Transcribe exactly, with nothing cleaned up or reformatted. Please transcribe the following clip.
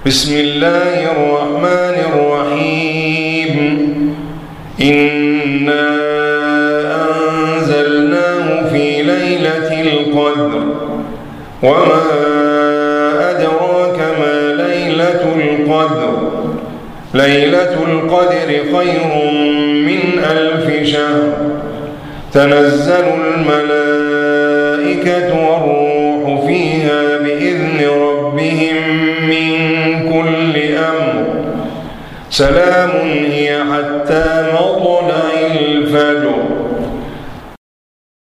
بسم الله الرحمن الرحيم إنا أنزلناه في ليلة القدر وما أدراك ما ليلة القدر ليلة القدر خير من ألف شهر تنزل الملائكة والروح فيها بإذن ربهم من كل أمر سلام هي حتى